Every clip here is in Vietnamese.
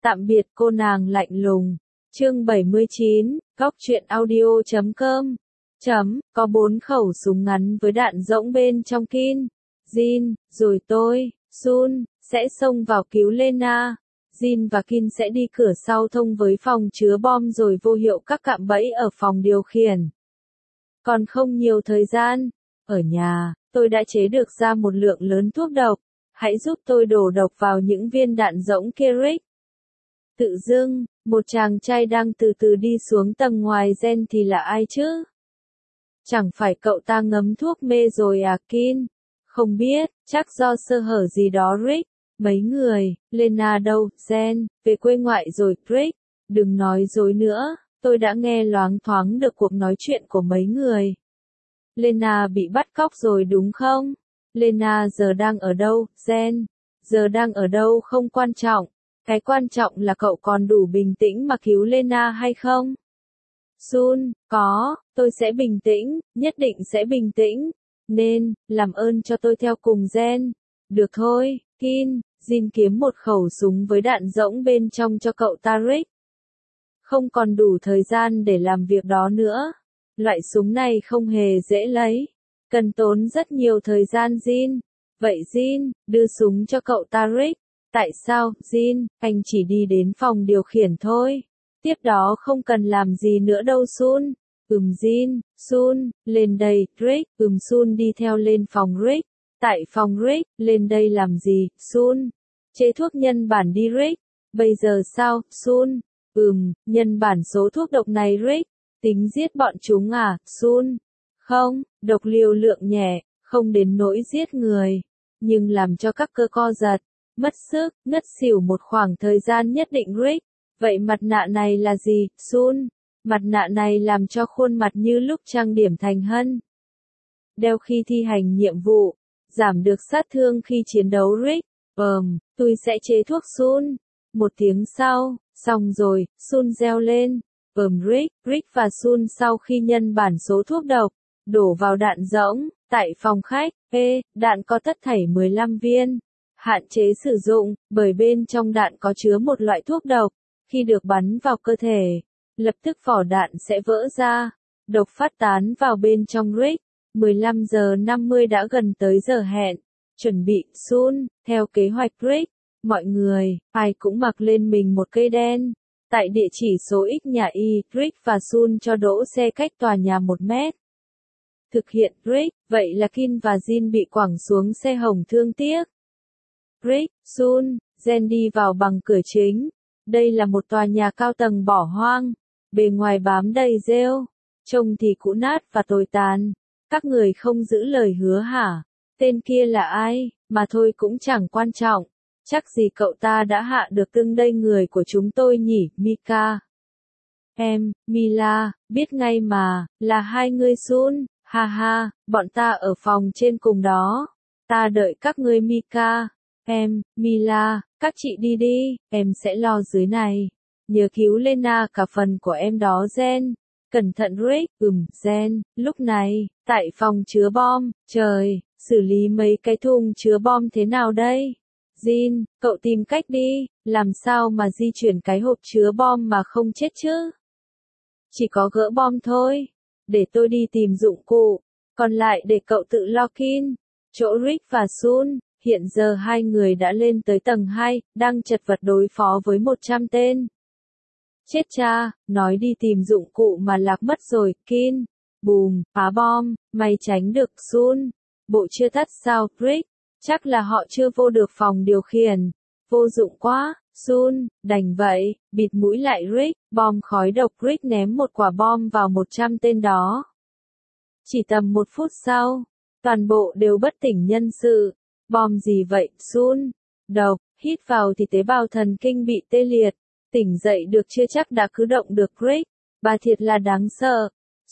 Tạm biệt cô nàng lạnh lùng. Chương 79, Góc truyện audio.com. Có 4 khẩu súng ngắn với đạn rỗng bên trong Kin, Jin, rồi tôi, Sun, sẽ xông vào cứu Lena. Jin và Kin sẽ đi cửa sau thông với phòng chứa bom rồi vô hiệu các cạm bẫy ở phòng điều khiển. Còn không nhiều thời gian. Ở nhà, tôi đã chế được ra một lượng lớn thuốc độc. Hãy giúp tôi đổ độc vào những viên đạn rỗng kia Rick. Tự dưng, một chàng trai đang từ từ đi xuống tầng ngoài gen thì là ai chứ? Chẳng phải cậu ta ngấm thuốc mê rồi à Kin? Không biết, chắc do sơ hở gì đó Rick. Mấy người, Lena đâu, Gen, về quê ngoại rồi Rick. Đừng nói dối nữa, tôi đã nghe loáng thoáng được cuộc nói chuyện của mấy người. Lena bị bắt cóc rồi đúng không? Lena giờ đang ở đâu, Gen? Giờ đang ở đâu không quan trọng. Cái quan trọng là cậu còn đủ bình tĩnh mà cứu Lena hay không? Sun, có, tôi sẽ bình tĩnh, nhất định sẽ bình tĩnh. Nên, làm ơn cho tôi theo cùng Gen. Được thôi, Kin, Jin kiếm một khẩu súng với đạn rỗng bên trong cho cậu ta Rick. Không còn đủ thời gian để làm việc đó nữa. Loại súng này không hề dễ lấy. Cần tốn rất nhiều thời gian Jin. Vậy Jin, đưa súng cho cậu ta Rick. Tại sao, Jin, anh chỉ đi đến phòng điều khiển thôi. Tiếp đó không cần làm gì nữa đâu Sun. Jin, Sun, lên đây, Rick. Sun đi theo lên phòng Rick. Tại phòng Rick, lên đây làm gì, Sun? Chế thuốc nhân bản đi Rick. Bây giờ sao, Sun? Nhân bản số thuốc độc này Rick. Tính giết bọn chúng à, Sun? Không, độc liều lượng nhẹ, không đến nỗi giết người. Nhưng làm cho các cơ co giật, mất sức, ngất xỉu một khoảng thời gian nhất định Rick. Vậy mặt nạ này là gì, Sun? Mặt nạ này làm cho khuôn mặt như lúc trang điểm thành hân. Đeo khi thi hành nhiệm vụ. Giảm được sát thương khi chiến đấu Rick. Tôi sẽ chế thuốc Sun. Một tiếng sau, xong rồi, Sun reo lên. Rick và Sun sau khi nhân bản số thuốc độc, đổ vào đạn rỗng, tại phòng khách, đạn có tất thảy 15 viên. Hạn chế sử dụng, bởi bên trong đạn có chứa một loại thuốc độc. Khi được bắn vào cơ thể, lập tức vỏ đạn sẽ vỡ ra. Độc phát tán vào bên trong Rick. 15 giờ 50 đã gần tới giờ hẹn. Chuẩn bị, Sun, theo kế hoạch Rick. Mọi người, ai cũng mặc lên mình một cây đen. Tại địa chỉ số X nhà Y, Rick và Sun cho đỗ xe cách tòa nhà 1 mét. Thực hiện, Rick, vậy là Kin và Jin bị quẳng xuống xe hồng thương tiếc. Rick, Sun, Jen đi vào bằng cửa chính. Đây là một tòa nhà cao tầng bỏ hoang. Bề ngoài bám đầy rêu. Trông thì cũ nát và tồi tàn. Các người không giữ lời hứa hả? Tên kia là ai? Mà thôi cũng chẳng quan trọng. Chắc gì cậu ta đã hạ được tương đây người của chúng tôi nhỉ, Mika? Em, Mila, biết ngay mà, là hai người Sun, ha ha, bọn ta ở phòng trên cùng đó. Ta đợi các ngươi Mika. Em, Mila, các chị đi đi, em sẽ lo dưới này. Nhớ cứu Lena cả phần của em đó Gen. Cẩn thận Rick, Gen, lúc này, tại phòng chứa bom, trời, xử lý mấy cái thùng chứa bom thế nào đây? Jin, cậu tìm cách đi, làm sao mà di chuyển cái hộp chứa bom mà không chết chứ? Chỉ có gỡ bom thôi, để tôi đi tìm dụng cụ, còn lại để cậu tự lo Kin. Chỗ Rick và Sun, hiện giờ hai người đã lên tới tầng 2, đang chật vật đối phó với 100 tên. Chết cha, nói đi tìm dụng cụ mà lạc mất rồi, Kin. Bùm, phá bom, may tránh được Sun. Bộ chưa tắt sao, Rick? Chắc là họ chưa vô được phòng điều khiển. Vô dụng quá, Sun, đành vậy, bịt mũi lại Rick, bom khói độc Rick ném một quả bom vào 100 tên đó. Chỉ tầm 1 phút sau, toàn bộ đều bất tỉnh nhân sự. Bom gì vậy, Sun? Độc, hít vào thì tế bào thần kinh bị tê liệt. Tỉnh dậy được chưa chắc đã cứ động được Rick. Bà thiệt là đáng sợ.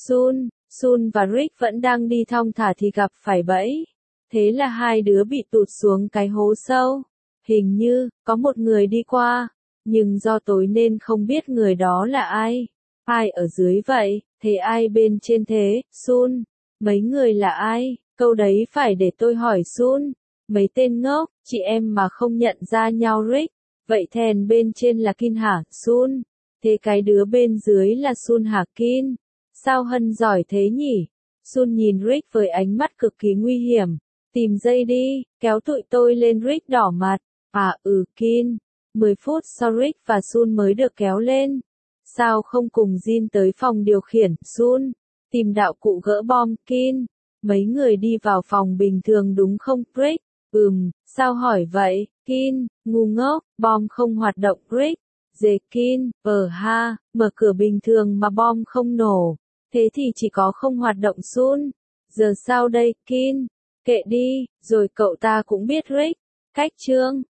Sun và Rick vẫn đang đi thong thả thì gặp phải bẫy. Thế là hai đứa bị tụt xuống cái hố sâu. Hình như, có một người đi qua. Nhưng do tối nên không biết người đó là ai. Ai ở dưới vậy, thế ai bên trên thế, Sun? Mấy người là ai? Câu đấy phải để tôi hỏi Sun. Mấy tên ngốc, chị em mà không nhận ra nhau Rick. Vậy thèn bên trên là Kin hả, Sun? Thế cái đứa bên dưới là Sun hả Kin? Sao Hân giỏi thế nhỉ? Sun nhìn Rick với ánh mắt cực kỳ nguy hiểm. Tìm dây đi, kéo tụi tôi lên. Rick đỏ mặt. Kin. 10 phút sau Rick và Sun mới được kéo lên. Sao không cùng Jin tới phòng điều khiển, Sun? Tìm đạo cụ gỡ bom, Kin. Mấy người đi vào phòng bình thường đúng không, Rick? Sao hỏi vậy, Kin? Ngu ngốc, bom không hoạt động, Rick. Dề Kin, mở cửa bình thường mà bom không nổ. Thế thì chỉ có không hoạt động, Sun. Giờ sao đây, Kin? Kệ đi, rồi cậu ta cũng biết, Rick. Cách chương